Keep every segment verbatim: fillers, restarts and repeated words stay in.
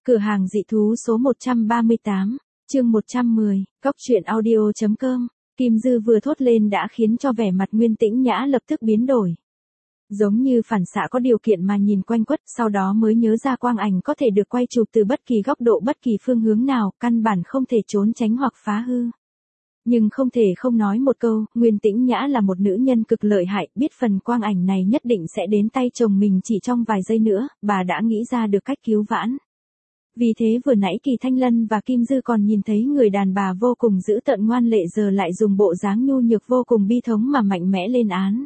Cửa hàng dị thú số một trăm ba mươi tám, chương một trăm mười, cóc truyện audio.com, Kim Dư vừa thốt lên đã khiến cho vẻ mặt Nguyên Tĩnh Nhã lập tức biến đổi. Giống như phản xạ có điều kiện mà nhìn quanh quất, sau đó mới nhớ ra quang ảnh có thể được quay chụp từ bất kỳ góc độ bất kỳ phương hướng nào, căn bản không thể trốn tránh hoặc phá hư. Nhưng không thể không nói một câu, Nguyên Tĩnh Nhã là một nữ nhân cực lợi hại, biết phần quang ảnh này nhất định sẽ đến tay chồng mình chỉ trong vài giây nữa, bà đã nghĩ ra được cách cứu vãn. Vì thế vừa nãy Kỳ Thanh Lân và Kim Dư còn nhìn thấy người đàn bà vô cùng dữ tợn ngoan lệ giờ lại dùng bộ dáng nhu nhược vô cùng bi thống mà mạnh mẽ lên án.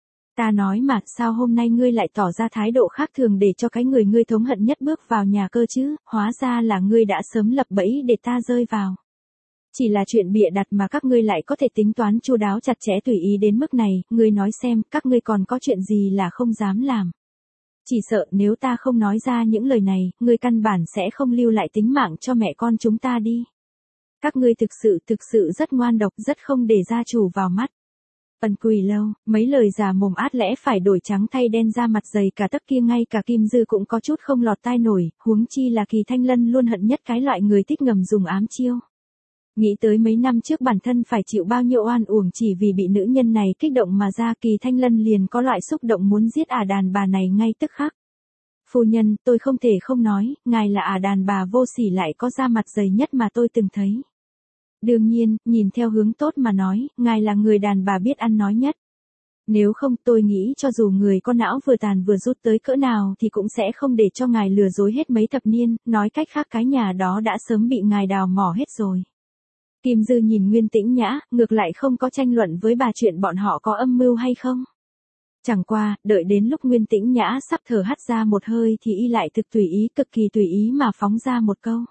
Ta nói mà, sao hôm nay ngươi lại tỏ ra thái độ khác thường để cho cái người ngươi thống hận nhất bước vào nhà cơ chứ, hóa ra là ngươi đã sớm lập bẫy để ta rơi vào. Chỉ là chuyện bịa đặt mà các ngươi lại có thể tính toán chu đáo chặt chẽ tùy ý đến mức này, ngươi nói xem, các ngươi còn có chuyện gì là không dám làm. Chỉ sợ nếu ta không nói ra những lời này, ngươi căn bản sẽ không lưu lại tính mạng cho mẹ con chúng ta đi. Các ngươi thực sự thực sự rất ngoan độc, rất không để gia chủ vào mắt. Ân Quỳ Lâu, mấy lời già mồm át lẽ phải đổi trắng thay đen ra mặt dày cả tấc kia ngay cả Kim Dư cũng có chút không lọt tai nổi, huống chi là Kỳ Thanh Lân luôn hận nhất cái loại người thích ngầm dùng ám chiêu. Nghĩ tới mấy năm trước bản thân phải chịu bao nhiêu oan uổng chỉ vì bị nữ nhân này kích động mà ra, Kỳ Thanh Lân liền có loại xúc động muốn giết ả đàn bà này ngay tức khắc. Phu nhân, tôi không thể không nói, ngài là ả đàn bà vô sỉ lại có da mặt dày nhất mà tôi từng thấy. Đương nhiên, nhìn theo hướng tốt mà nói, ngài là người đàn bà biết ăn nói nhất. Nếu không tôi nghĩ cho dù người có não vừa tàn vừa rút tới cỡ nào thì cũng sẽ không để cho ngài lừa dối hết mấy thập niên, nói cách khác cái nhà đó đã sớm bị ngài đào mỏ hết rồi. Kim Dư nhìn Nguyên Tĩnh Nhã, ngược lại không có tranh luận với bà chuyện bọn họ có âm mưu hay không. Chẳng qua, đợi đến lúc Nguyên Tĩnh Nhã sắp thở hắt ra một hơi thì y lại thực tùy ý, cực kỳ tùy ý mà phóng ra một câu.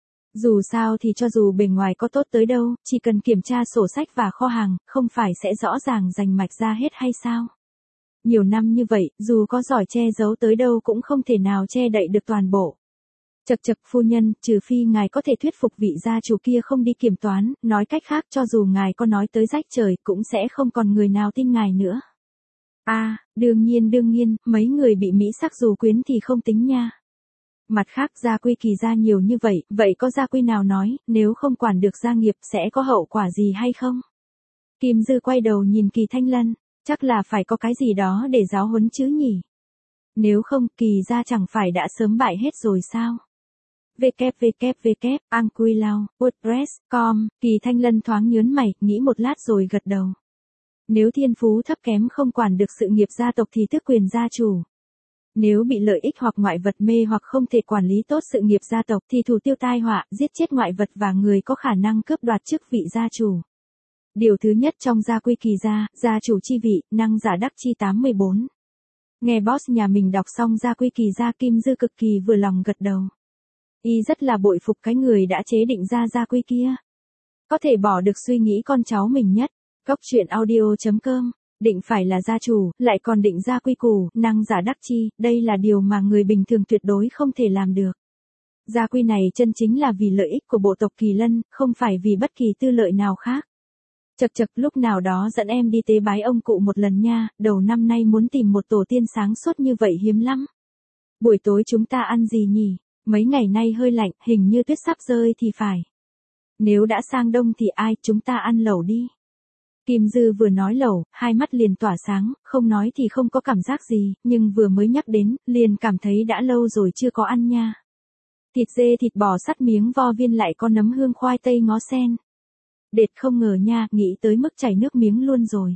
Dù sao thì cho dù bề ngoài có tốt tới đâu, chỉ cần kiểm tra sổ sách và kho hàng, không phải sẽ rõ ràng rành mạch ra hết hay sao? Nhiều năm như vậy, dù có giỏi che giấu tới đâu cũng không thể nào che đậy được toàn bộ. Chậc chậc phu nhân, trừ phi ngài có thể thuyết phục vị gia chủ kia không đi kiểm toán, nói cách khác cho dù ngài có nói tới rách trời cũng sẽ không còn người nào tin ngài nữa. A, à, đương nhiên đương nhiên, mấy người bị mỹ sắc dù quyến thì không tính nha. Mặt khác gia quy Kỳ gia nhiều như vậy, vậy có gia quy nào nói, nếu không quản được gia nghiệp sẽ có hậu quả gì hay không? Kim Dư quay đầu nhìn Kỳ Thanh Lân, chắc là phải có cái gì đó để giáo huấn chứ nhỉ? Nếu không, Kỳ gia chẳng phải đã sớm bại hết rồi sao? vê kép vê kép vê kép Anquilao, WordPress chấm com, Kỳ Thanh Lân thoáng nhớn mày, nghĩ một lát rồi gật đầu. Nếu thiên phú thấp kém không quản được sự nghiệp gia tộc thì tước quyền gia chủ. Nếu bị lợi ích hoặc ngoại vật mê hoặc không thể quản lý tốt sự nghiệp gia tộc thì thủ tiêu tai họa, giết chết ngoại vật và người có khả năng cướp đoạt chức vị gia chủ. Điều thứ nhất trong gia quy Kỳ gia, gia chủ chi vị, năng giả đắc chi tám mươi bốn. Nghe boss nhà mình đọc xong gia quy Kỳ gia, Kim Dư cực kỳ vừa lòng gật đầu. Y rất là bội phục cái người đã chế định ra gia quy kia. Có thể bỏ được suy nghĩ con cháu mình nhất. Cóc truyện audio.com, định phải là gia chủ, lại còn định ra quy củ, năng giả đắc chi, đây là điều mà người bình thường tuyệt đối không thể làm được. Gia quy này chân chính là vì lợi ích của bộ tộc Kỳ Lân, không phải vì bất kỳ tư lợi nào khác. Chậc chậc, lúc nào đó dẫn em đi tế bái ông cụ một lần nha, đầu năm nay muốn tìm một tổ tiên sáng suốt như vậy hiếm lắm. Buổi tối chúng ta ăn gì nhỉ? Mấy ngày nay hơi lạnh, hình như tuyết sắp rơi thì phải. Nếu đã sang đông thì ai, chúng ta ăn lẩu đi. Kim Dư vừa nói lẩu, hai mắt liền tỏa sáng, không nói thì không có cảm giác gì, nhưng vừa mới nhắc đến, liền cảm thấy đã lâu rồi chưa có ăn nha. Thịt dê thịt bò sắt miếng vo viên lại có nấm hương khoai tây ngó sen. Đệt không ngờ nha, nghĩ tới mức chảy nước miếng luôn rồi.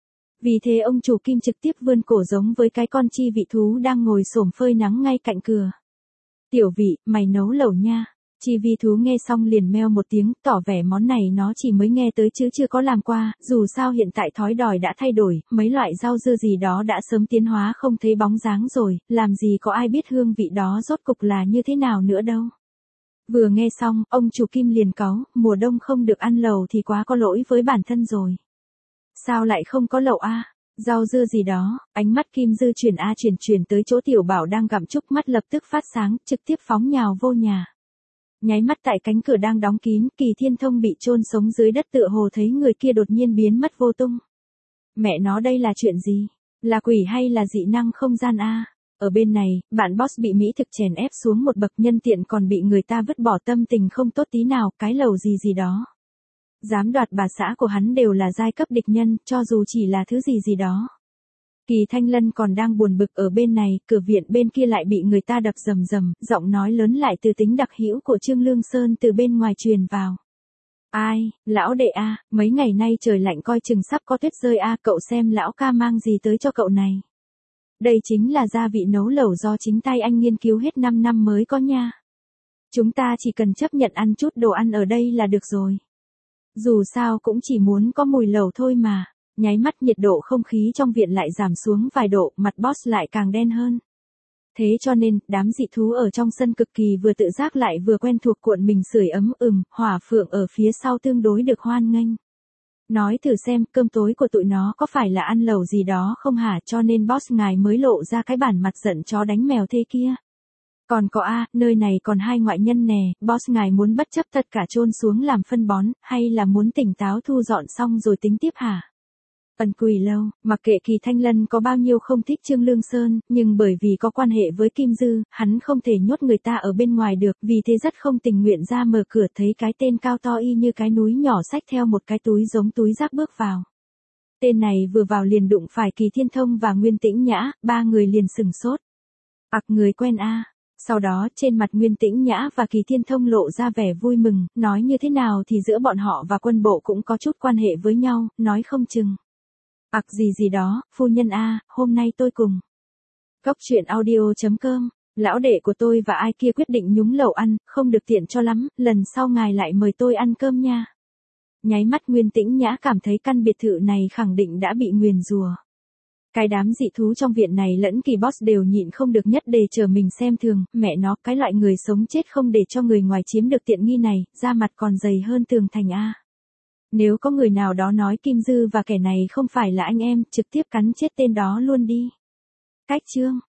Vì thế ông chủ Kim trực tiếp vươn cổ giống với cái con chi vị thú đang ngồi xổm phơi nắng ngay cạnh cửa. Tiểu vị, mày nấu lẩu nha. Chi vi thú nghe xong liền meo một tiếng, tỏ vẻ món này nó chỉ mới nghe tới chứ chưa có làm qua, dù sao hiện tại thói đòi đã thay đổi, mấy loại rau dưa gì đó đã sớm tiến hóa không thấy bóng dáng rồi, làm gì có ai biết hương vị đó rốt cục là như thế nào nữa đâu. Vừa nghe xong, ông chủ Kim liền cáu, mùa đông không được ăn lẩu thì quá có lỗi với bản thân rồi. Sao lại không có lẩu a? Rau dưa gì đó, ánh mắt Kim Dư chuyển a chuyển chuyển tới chỗ Tiểu Bảo đang gặm trúc, mắt lập tức phát sáng, trực tiếp phóng nhào vô nhà. Nháy mắt tại cánh cửa đang đóng kín, Kỳ Thiên Thông bị chôn sống dưới đất tựa hồ thấy người kia đột nhiên biến mất vô tung. Mẹ nó đây là chuyện gì? Là quỷ hay là dị năng không gian a? Ở bên này, bạn boss bị Mỹ thực chèn ép xuống một bậc, nhân tiện còn bị người ta vứt bỏ, tâm tình không tốt tí nào, cái lầu gì gì đó. Dám đoạt bà xã của hắn đều là giai cấp địch nhân, cho dù chỉ là thứ gì gì đó. Kỳ Thanh Lân còn đang buồn bực, ở bên này, cửa viện bên kia lại bị người ta đập rầm rầm, giọng nói lớn lại từ tính đặc hữu của Trương Lương Sơn từ bên ngoài truyền vào. Ai, lão đệ a, mấy ngày nay trời lạnh coi chừng sắp có tuyết rơi a, cậu xem lão ca mang gì tới cho cậu này. Đây chính là gia vị nấu lẩu do chính tay anh nghiên cứu hết năm năm mới có nha. Chúng ta chỉ cần chấp nhận ăn chút đồ ăn ở đây là được rồi. Dù sao cũng chỉ muốn có mùi lẩu thôi mà. Nháy mắt nhiệt độ không khí trong viện lại giảm xuống vài độ, mặt boss lại càng đen hơn. Thế cho nên, đám dị thú ở trong sân cực kỳ vừa tự giác lại vừa quen thuộc cuộn mình sưởi ấm, ừm, hỏa phượng ở phía sau tương đối được hoan nghênh. Nói thử xem, cơm tối của tụi nó có phải là ăn lẩu gì đó không hả, cho nên boss ngài mới lộ ra cái bản mặt giận chó đánh mèo thế kia. Còn có a, nơi này còn hai ngoại nhân nè, boss ngài muốn bất chấp tất cả chôn xuống làm phân bón, hay là muốn tỉnh táo thu dọn xong rồi tính tiếp hả? Ẩn Quỳ Lâu, mặc kệ Kỳ Thanh Lân có bao nhiêu không thích Trương Lương Sơn, nhưng bởi vì có quan hệ với Kim Dư, hắn không thể nhốt người ta ở bên ngoài được, vì thế rất không tình nguyện ra mở cửa, thấy cái tên cao to y như cái núi nhỏ xách theo một cái túi giống túi rác bước vào. Tên này vừa vào liền đụng phải Kỳ Thiên Thông và Nguyên Tĩnh Nhã, ba người liền sừng sốt. Ặc, người quen a. Sau đó, trên mặt Nguyên Tĩnh Nhã và Kỳ Thiên Thông lộ ra vẻ vui mừng, nói như thế nào thì giữa bọn họ và quân bộ cũng có chút quan hệ với nhau, nói không chừng. Ặc gì gì đó, phu nhân a, hôm nay tôi cùng Cốc truyện audio chấm com, lão đệ của tôi và ai kia quyết định nhúng lẩu ăn, không được tiện cho lắm, lần sau ngài lại mời tôi ăn cơm nha. Nháy mắt Nguyên Tĩnh Nhã cảm thấy căn biệt thự này khẳng định đã bị nguyền rủa. Cái đám dị thú trong viện này lẫn Kỳ boss đều nhịn không được nhất để chờ mình xem thường, mẹ nó, cái loại người sống chết không để cho người ngoài chiếm được tiện nghi này, da mặt còn dày hơn tường thành a. Nếu có người nào đó nói Kim Dư và kẻ này không phải là anh em, trực tiếp cắn chết tên đó luôn đi. Cách chương